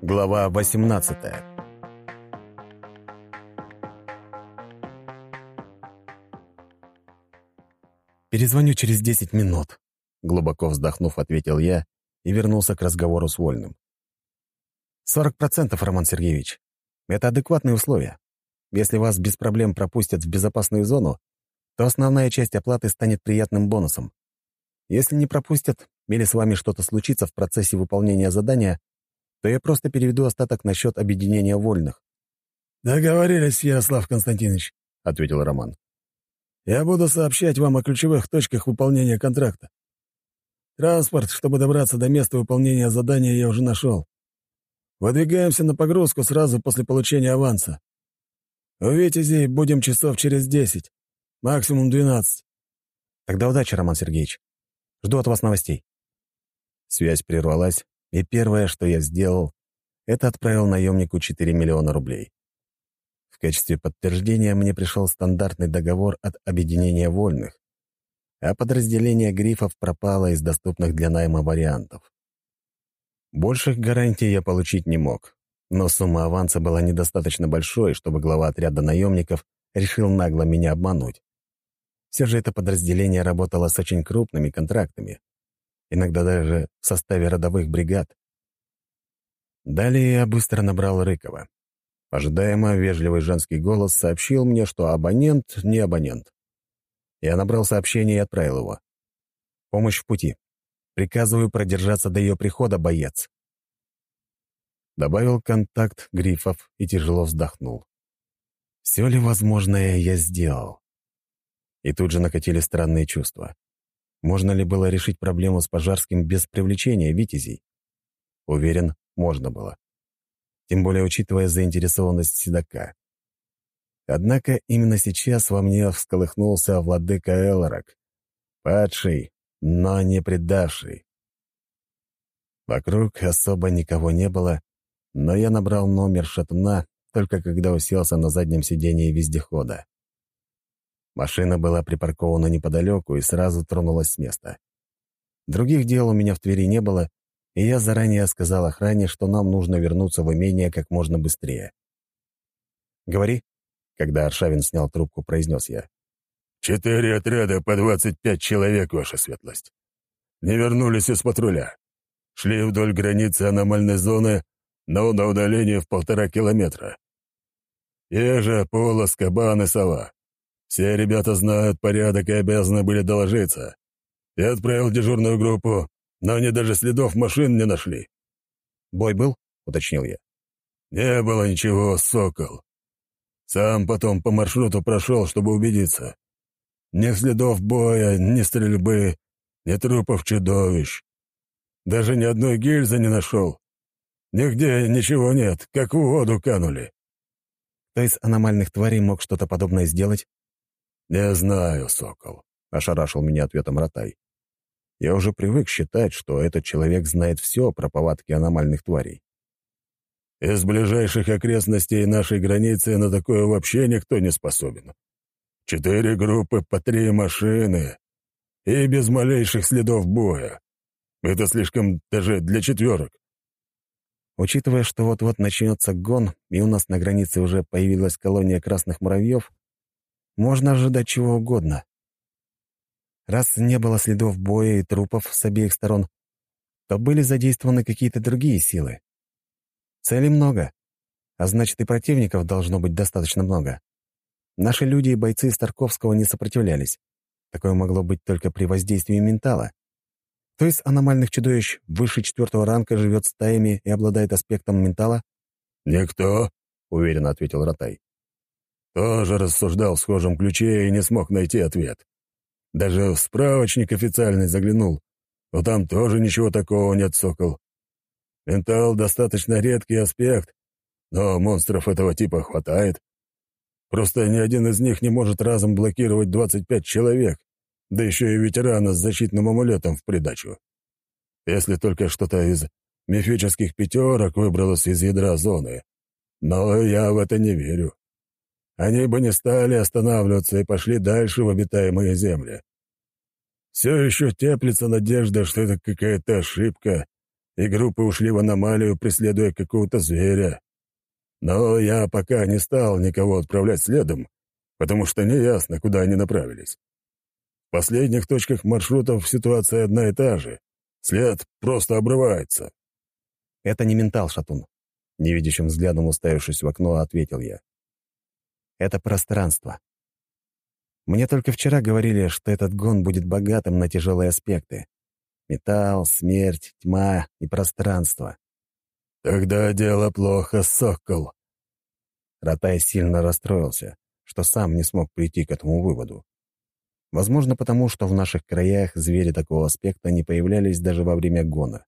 Глава 18. «Перезвоню через 10 минут», — глубоко вздохнув, ответил я и вернулся к разговору с Вольным. 40%, Роман Сергеевич. Это адекватные условия. Если вас без проблем пропустят в безопасную зону, то основная часть оплаты станет приятным бонусом. Если не пропустят или с вами что-то случится в процессе выполнения задания, то я просто переведу остаток на счет объединения вольных». «Договорились, Ярослав Константинович», — ответил Роман. «Я буду сообщать вам о ключевых точках выполнения контракта. Транспорт, чтобы добраться до места выполнения задания, я уже нашел. Выдвигаемся на погрузку сразу после получения аванса. У Витязей будем часов через 10, максимум 12. Тогда удачи, Роман Сергеевич. Жду от вас новостей. Связь прервалась, и первое, что я сделал, это отправил наемнику 4 миллиона рублей. В качестве подтверждения мне пришел стандартный договор от объединения вольных, а подразделение грифов пропало из доступных для найма вариантов. Больших гарантий я получить не мог, но сумма аванса была недостаточно большой, чтобы глава отряда наемников решил нагло меня обмануть. Все же это подразделение работало с очень крупными контрактами, иногда даже в составе родовых бригад. Далее я быстро набрал Рыкова. Ожидаемо вежливый женский голос сообщил мне, что абонент не абонент. Я набрал сообщение и отправил его. «Помощь в пути. Приказываю продержаться до ее прихода, боец». Добавил контакт грифов и тяжело вздохнул. Все ли возможное я сделал? И тут же накатили странные чувства. Можно ли было решить проблему с Пожарским без привлечения витязей? Уверен, можно было. Тем более, учитывая заинтересованность седока. Однако именно сейчас во мне всколыхнулся владыка Элорак, падший, но не предавший. Вокруг особо никого не было, но я набрал номер шатуна только когда уселся на заднем сидении вездехода. Машина была припаркована неподалеку и сразу тронулась с места. Других дел у меня в Твери не было, и я заранее сказал охране, что нам нужно вернуться в имение как можно быстрее. «Говори», — когда Аршавин снял трубку, произнес я. 4 отряда по 25 человек, ваша светлость. Не вернулись из патруля. Шли вдоль границы аномальной зоны, но на удалении в 1,5 километра. Ежа, Полос, Кабан и Сова. Все ребята знают порядок и обязаны были доложиться. Я отправил дежурную группу, но они даже следов машин не нашли». «Бой был?» — уточнил я. «Не было ничего, Сокол. Сам потом по маршруту прошел, чтобы убедиться. Ни следов боя, ни стрельбы, ни трупов чудовищ. Даже ни одной гильзы не нашел. Нигде ничего нет, как в воду канули». «Кто из аномальных тварей мог что-то подобное сделать?» «Не знаю, Сокол», — ошарашил меня ответом Ротай. Я уже привык считать, что этот человек знает все про повадки аномальных тварей. «Из ближайших окрестностей нашей границы на такое вообще никто не способен. 4 группы по 3 машины и без малейших следов боя. Это слишком даже для 4. Учитывая, что вот-вот начнется гон, и у нас на границе уже появилась колония красных муравьев, можно ожидать чего угодно. Раз не было следов боя и трупов с обеих сторон, то были задействованы какие-то другие силы. Целей много, а значит, и противников должно быть достаточно много. Наши люди и бойцы из Тарковского не сопротивлялись. Такое могло быть только при воздействии ментала. Кто из аномальных чудовищ выше 4-го ранга живет стаями и обладает аспектом ментала? «Никто», — уверенно ответил Ротай. «Тоже рассуждал в схожем ключе и не смог найти ответ. Даже в справочник официальный заглянул, но там тоже ничего такого нет, Сокол. Ментал — достаточно редкий аспект, но монстров этого типа хватает. Просто ни один из них не может разом блокировать 25 человек, да еще и ветерана с защитным амулетом в придачу. Если только что-то из мифических 5 выбралось из ядра зоны. Но я в это не верю. Они бы не стали останавливаться и пошли дальше в обитаемые земли. Все еще теплится надежда, что это какая-то ошибка, и группы ушли в аномалию, преследуя какого-то зверя. Но я пока не стал никого отправлять следом, потому что неясно, куда они направились. В последних точках маршрутов ситуация одна и та же. След просто обрывается. «Это не ментал, Шатун», — невидящим взглядом уставившись в окно, ответил я. «Это пространство. Мне только вчера говорили, что этот гон будет богатым на тяжелые аспекты. Металл, смерть, тьма и пространство». «Тогда дело плохо, сокол». Ратай сильно расстроился, что сам не смог прийти к этому выводу. Возможно, потому что в наших краях звери такого аспекта не появлялись даже во время гона.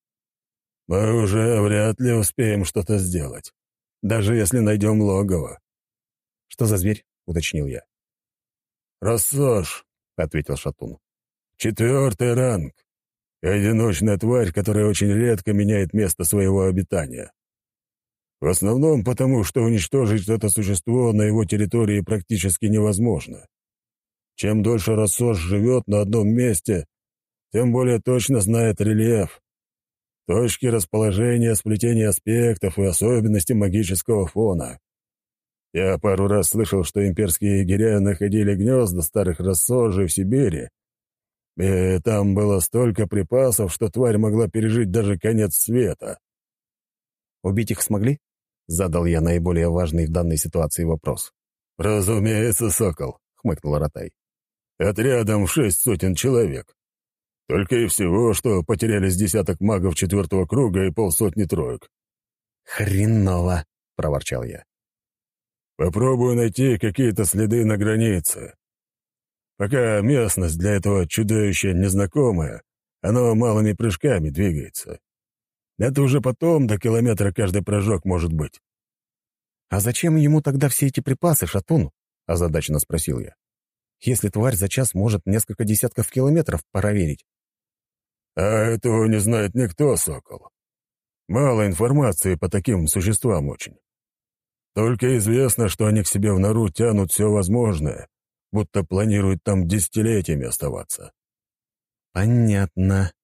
«Мы уже вряд ли успеем что-то сделать, даже если найдем логово». «Что за зверь?» — уточнил я. «Рассож», — ответил Шатун. «4-й ранг. Одиночная тварь, которая очень редко меняет место своего обитания. В основном потому, что уничтожить это существо на его территории практически невозможно. Чем дольше Рассож живет на одном месте, тем более точно знает рельеф, точки расположения, сплетения аспектов и особенности магического фона. Я пару раз слышал, что имперские егеря находили гнезда старых рассожей в Сибири, и там было столько припасов, что тварь могла пережить даже конец света. «Убить их смогли?» — задал я наиболее важный в данной ситуации вопрос. «Разумеется, сокол», — хмыкнул Ратай. «Отрядом 6 сотен человек. Только и всего, что потерялись десяток магов 4-го круга и полсотни троек». «Хреново!» — проворчал я. «Попробую найти какие-то следы на границе. Пока местность для этого чудовища незнакомая, оно малыми прыжками двигается. Это уже потом до километра каждый прыжок может быть». «А зачем ему тогда все эти припасы, Шатун?» — озадаченно спросил я. «Если тварь за час может несколько десятков километров проверить». «А этого не знает никто, сокол. Мало информации по таким существам очень. Только известно, что они к себе в нору тянут все возможное, будто планируют там десятилетиями оставаться». «Понятно.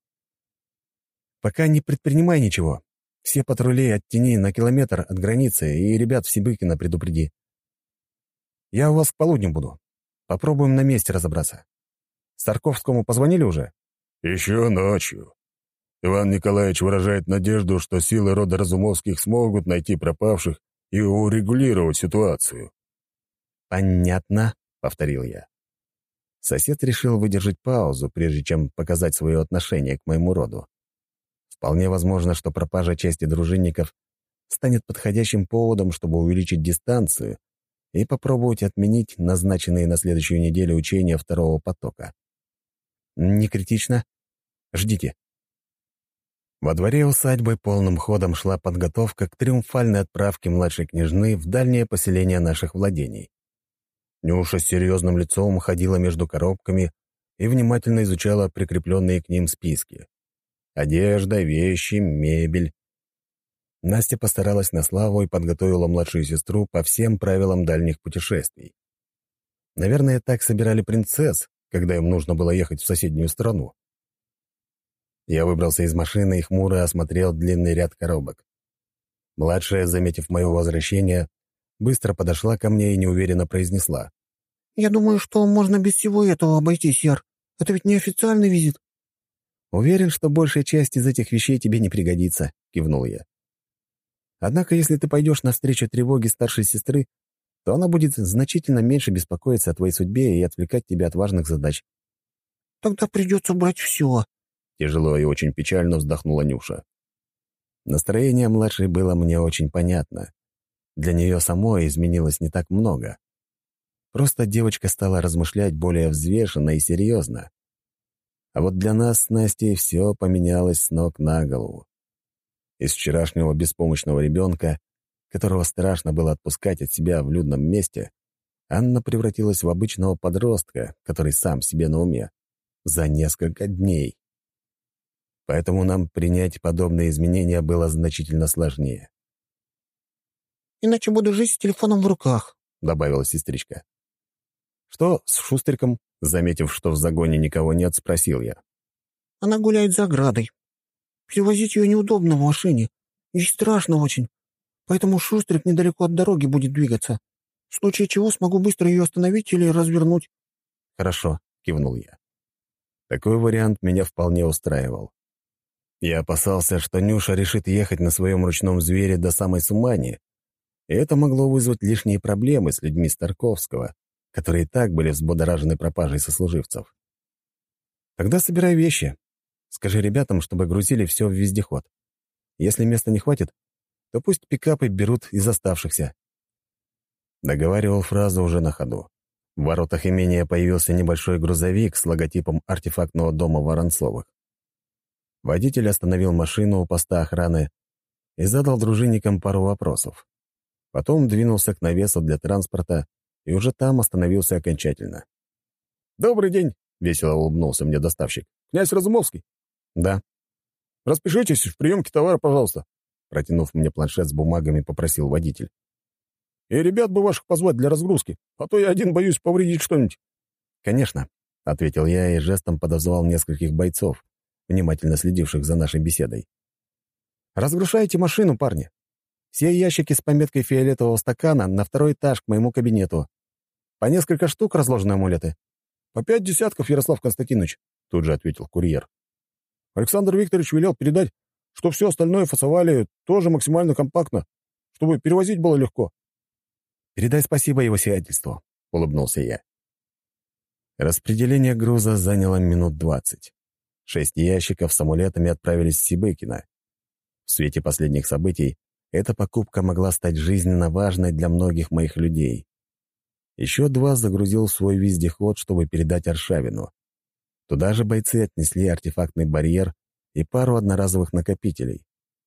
Пока не предпринимай ничего. Все патрули оттяни на километр от границы и ребят в Сибыкино предупреди. Я у вас к полудню буду. Попробуем на месте разобраться. Старковскому позвонили уже?» «Еще ночью. Иван Николаевич выражает надежду, что силы рода Разумовских смогут найти пропавших и урегулировать ситуацию». «Понятно», — повторил я. Сосед решил выдержать паузу, прежде чем показать свое отношение к моему роду. Вполне возможно, что пропажа части дружинников станет подходящим поводом, чтобы увеличить дистанцию и попробовать отменить назначенные на следующую неделю учения второго потока. Не критично. Ждите. Во дворе усадьбы полным ходом шла подготовка к триумфальной отправке младшей княжны в дальнее поселение наших владений. Нюша с серьезным лицом ходила между коробками и внимательно изучала прикрепленные к ним списки. Одежда, вещи, мебель. Настя постаралась на славу и подготовила младшую сестру по всем правилам дальних путешествий. Наверное, так собирали принцесс, когда им нужно было ехать в соседнюю страну. Я выбрался из машины и хмуро осмотрел длинный ряд коробок. Младшая, заметив мое возвращение, быстро подошла ко мне и неуверенно произнесла. «Я думаю, что можно без всего этого обойтись, Яр. Это ведь не официальный визит». «Уверен, что большая часть из этих вещей тебе не пригодится», — кивнул я. «Однако, если ты пойдешь навстречу тревоге старшей сестры, то она будет значительно меньше беспокоиться о твоей судьбе и отвлекать тебя от важных задач». «Тогда придется брать все», — тяжело и очень печально вздохнула Нюша. Настроение младшей было мне очень понятно. Для нее самой изменилось не так много. Просто девочка стала размышлять более взвешенно и серьезно. А вот для нас с Настей все поменялось с ног на голову. Из вчерашнего беспомощного ребенка, которого страшно было отпускать от себя в людном месте, Анна превратилась в обычного подростка, который сам себе на уме, за несколько дней. Поэтому нам принять подобные изменения было значительно сложнее. «Иначе буду жить с телефоном в руках», — добавила сестричка. «Что с Шустриком?» — заметив, что в загоне никого нет, спросил я. «Она гуляет за оградой». Перевозить ее неудобно в машине. И страшно очень. Поэтому Шустрик недалеко от дороги будет двигаться. В случае чего смогу быстро ее остановить или развернуть». «Хорошо», — кивнул я. Такой вариант меня вполне устраивал. Я опасался, что Нюша решит ехать на своем ручном звере до самой Сумани, и это могло вызвать лишние проблемы с людьми Старковского, которые и так были взбудоражены пропажей сослуживцев. «Тогда собирай вещи. Скажи ребятам, чтобы грузили все в вездеход. Если места не хватит, то пусть пикапы берут из оставшихся». Договаривал фразу уже на ходу. В воротах имения появился небольшой грузовик с логотипом артефактного дома Воронцовых. Водитель остановил машину у поста охраны и задал дружинникам пару вопросов. Потом двинулся к навесу для транспорта и уже там остановился окончательно. «Добрый день!» — весело улыбнулся мне доставщик. «Князь Разумовский?» «Да». «Распишитесь в приемке товара, пожалуйста», — протянув мне планшет с бумагами, попросил водитель. «И ребят бы ваших позвать для разгрузки, а то я один боюсь повредить что-нибудь». «Конечно», — ответил я и жестом подозвал нескольких бойцов, внимательно следивших за нашей беседой. «Разгружайте машину, парни. Все ящики с пометкой фиолетового стакана на второй этаж к моему кабинету. По несколько штук разложены амулеты». «По 5 десятков, Ярослав Константинович», — тут же ответил курьер. «Александр Викторович велел передать, что все остальное фасовали тоже максимально компактно, чтобы перевозить было легко». «Передай спасибо его сиятельству», — улыбнулся я. Распределение груза заняло минут 20. 6 ящиков с амулетами отправились в Сибыкино. В свете последних событий эта покупка могла стать жизненно важной для многих моих людей. Еще 2 загрузил в свой вездеход, чтобы передать Аршавину. Туда же бойцы отнесли артефактный барьер и пару одноразовых накопителей.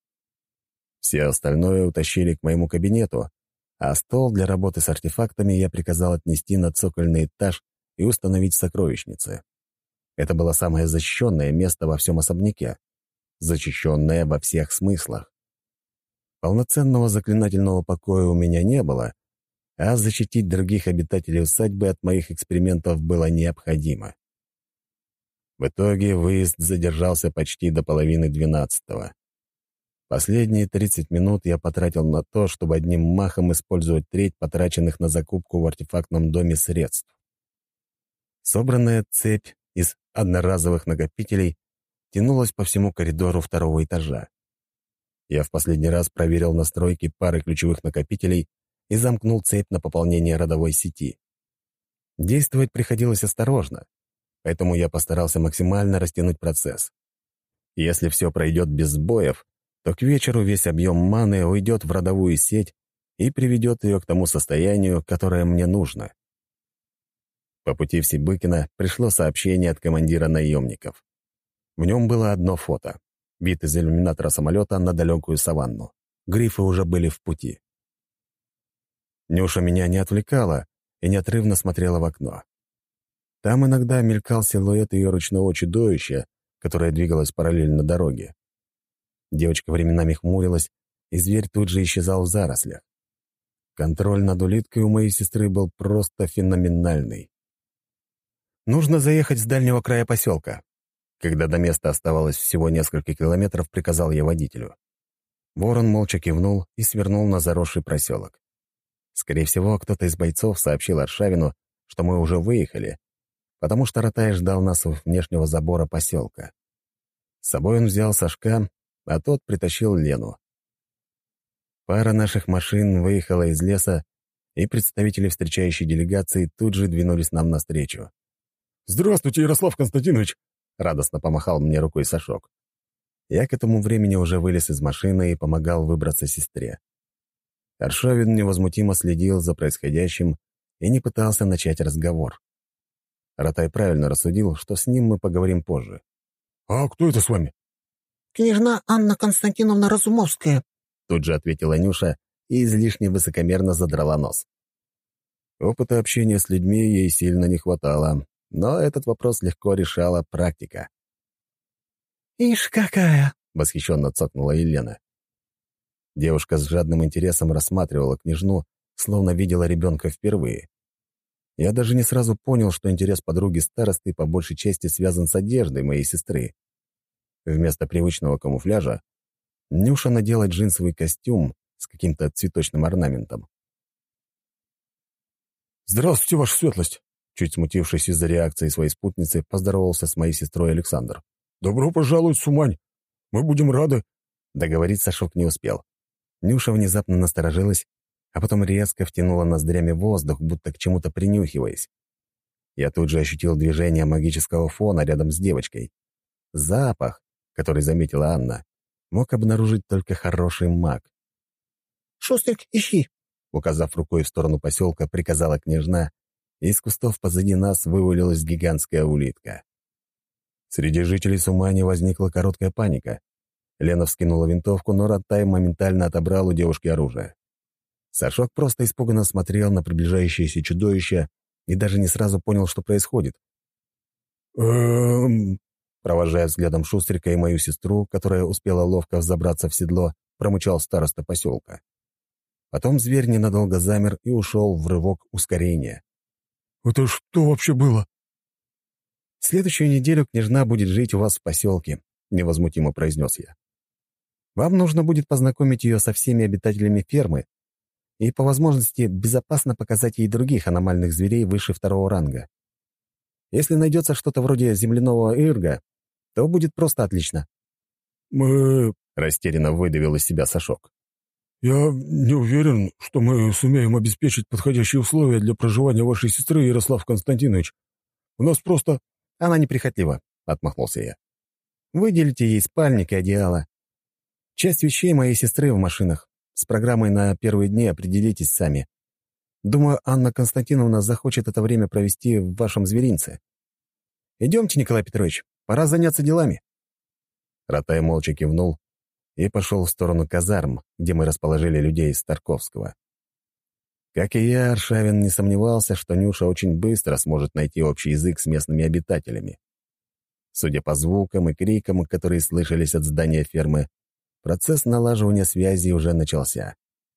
Все остальное утащили к моему кабинету, а стол для работы с артефактами я приказал отнести на цокольный этаж и установить в сокровищнице. Это было самое защищенное место во всем особняке. Защищенное во всех смыслах. Полноценного заклинательного покоя у меня не было, а защитить других обитателей усадьбы от моих экспериментов было необходимо. В итоге выезд задержался почти до половины 12-го. Последние 30 минут я потратил на то, чтобы одним махом использовать треть потраченных на закупку в артефактном доме средств. Собранная цепь из одноразовых накопителей тянулась по всему коридору 2-го этажа. Я в последний раз проверил настройки пары ключевых накопителей и замкнул цепь на пополнение родовой сети. Действовать приходилось осторожно, поэтому я постарался максимально растянуть процесс. Если все пройдет без сбоев, то к вечеру весь объем маны уйдет в родовую сеть и приведет ее к тому состоянию, которое мне нужно. По пути в Сибыкино пришло сообщение от командира наемников. В нем было одно фото. Вид из иллюминатора самолета на далекую саванну. Грифы уже были в пути. Нюша меня не отвлекала и неотрывно смотрела в окно. Там иногда мелькал силуэт ее ручного чудовища, которое двигалось параллельно дороге. Девочка временами хмурилась, и зверь тут же исчезал в зарослях. Контроль над улиткой у моей сестры был просто феноменальный. «Нужно заехать с дальнего края поселка». Когда до места оставалось всего несколько километров, приказал я водителю. Ворон молча кивнул и свернул на заросший проселок. Скорее всего, кто-то из бойцов сообщил Аршавину, что мы уже выехали, потому что Ратай ждал нас у внешнего забора поселка. С собой он взял Сашка, а тот притащил Лену. Пара наших машин выехала из леса, и представители встречающей делегации тут же двинулись нам навстречу. «Здравствуйте, Ярослав Константинович!» — радостно помахал мне рукой Сашок. Я к этому времени уже вылез из машины и помогал выбраться сестре. Аршавин невозмутимо следил за происходящим и не пытался начать разговор. Ратай правильно рассудил, что с ним мы поговорим позже. «А кто это с вами?» «Княжна Анна Константиновна Разумовская», — тут же ответила Нюша и излишне высокомерно задрала нос. Опыта общения с людьми ей сильно не хватало, но этот вопрос легко решала практика. «Ишь какая!» — восхищенно цокнула Елена. Девушка с жадным интересом рассматривала княжну, словно видела ребенка впервые. Я даже не сразу понял, что интерес подруги старосты по большей части связан с одеждой моей сестры. Вместо привычного камуфляжа Нюша надела джинсовый костюм с каким-то цветочным орнаментом. «Здравствуйте, ваша светлость!» Чуть смутившись из-за реакции своей спутницы, поздоровался с моей сестрой Александр. «Добро пожаловать в Сумань! Мы будем рады!» Договорить Сашок не успел. Нюша внезапно насторожилась, а потом резко втянула ноздрями воздух, будто к чему-то принюхиваясь. Я тут же ощутил движение магического фона рядом с девочкой. Запах, который заметила Анна, мог обнаружить только хороший маг. «Шустрик, ищи!» Указав рукой в сторону поселка, приказала княжна, и из кустов позади нас вывалилась гигантская улитка. Среди жителей Сумани возникла короткая паника. Лена вскинула винтовку, но Ратай моментально отобрал у девушки оружие. Сашок просто испуганно смотрел на приближающееся чудовище и даже не сразу понял, что происходит. Провожая взглядом Шустрика и мою сестру, которая успела ловко взобраться в седло, промычал староста поселка. Потом зверь ненадолго замер и ушел в рывок ускорения. «Это что вообще было?» «Следующую неделю княжна будет жить у вас в поселке», — невозмутимо произнес я. «Вам нужно будет познакомить ее со всеми обитателями фермы и, по возможности, безопасно показать ей других аномальных зверей выше 2-го ранга. Если найдется что-то вроде земляного ирга, то будет просто отлично». «Мы...» — растерянно выдавил из себя Сашок. «Я не уверен, что мы сумеем обеспечить подходящие условия для проживания вашей сестры, Ярослав Константинович. У нас просто...» «Она неприхотлива», — отмахнулся я. «Выделите ей спальник и одеяло. Часть вещей моей сестры в машинах. С программой на первые дни определитесь сами. Думаю, Анна Константиновна захочет это время провести в вашем зверинце. Идемте, Николай Петрович, пора заняться делами». Ратай молча кивнул и пошел в сторону казарм, где мы расположили людей из Тарковского. Как и я, Аршавин не сомневался, что Нюша очень быстро сможет найти общий язык с местными обитателями. Судя по звукам и крикам, которые слышались от здания фермы, процесс налаживания связи уже начался.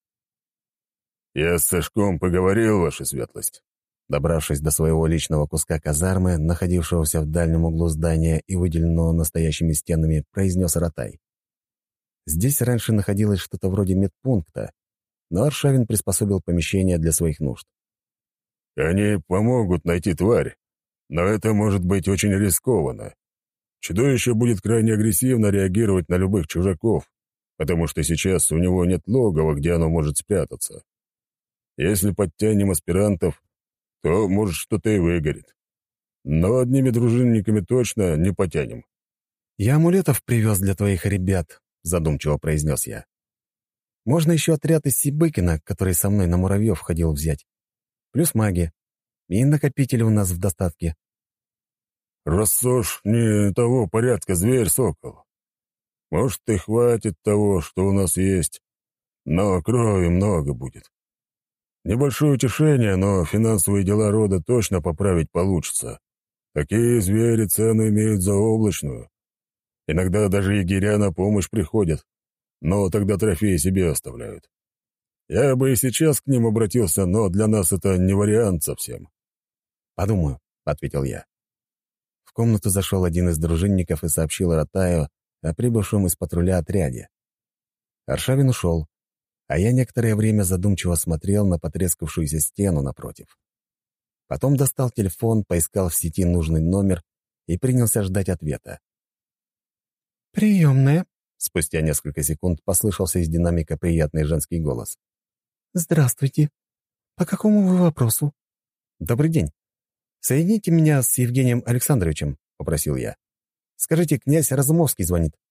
«Я с Сашком поговорил, ваша светлость». Добравшись до своего личного куска казармы, находившегося в дальнем углу здания и выделенного настоящими стенами, произнес Ратай. Здесь раньше находилось что-то вроде медпункта, но Аршавин приспособил помещение для своих нужд. «Они помогут найти тварь, но это может быть очень рискованно. Чудовище будет крайне агрессивно реагировать на любых чужаков, потому что сейчас у него нет логова, где оно может спрятаться. Если подтянем аспирантов, то, может, что-то и выгорит. Но одними дружинниками точно не потянем». «Я амулетов привез для твоих ребят», — задумчиво произнес я. «Можно еще отряд из Сибыкина, который со мной на муравьев ходил, взять. Плюс маги. И накопители у нас в достатке». «Рассож не того порядка зверь, сокол. Может, и хватит того, что у нас есть, но крови много будет. Небольшое утешение, но финансовые дела рода точно поправить получится. Такие звери цену имеют заоблачную. Иногда даже егеря на помощь приходят, но тогда трофеи себе оставляют. Я бы и сейчас к ним обратился, но для нас это не вариант совсем». «Подумаю», — ответил я. В комнату зашел один из дружинников и сообщил Ратаю о прибывшем из патруля отряде. Аршавин ушел, а я некоторое время задумчиво смотрел на потрескавшуюся стену напротив. Потом достал телефон, поискал в сети нужный номер и принялся ждать ответа. «Приемная», — спустя несколько секунд послышался из динамика приятный женский голос. «Здравствуйте. По какому вы вопросу?» «Добрый день. Соедините меня с Евгением Александровичем», — попросил я. «Скажите, князь Разумовский звонит».